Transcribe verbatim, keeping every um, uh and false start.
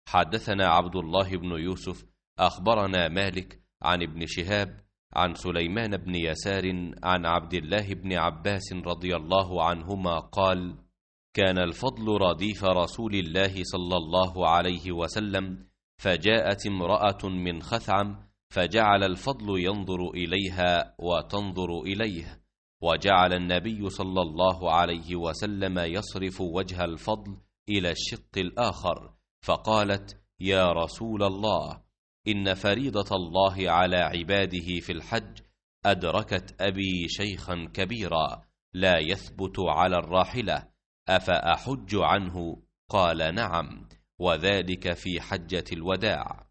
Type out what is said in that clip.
حدثنا عبد الله بن يوسف أخبرنا مالك عن ابن شهاب عن سليمان بن يسار عن عبد الله بن عباس رضي الله عنهما قال: كان الفضل رديف رسول الله صلى الله عليه وسلم، فجاءت امرأة من خثعم، فجعل الفضل ينظر إليها وتنظر إليه، وجعل النبي صلى الله عليه وسلم يصرف وجه الفضل إلى الشق الآخر، فقالت: يا رسول الله، إن فريضة الله على عباده في الحج أدركت أبي شيخا كبيرا لا يثبت على الراحلة، أفأحج عنه؟ قال: نعم، وذلك في حجة الوداع.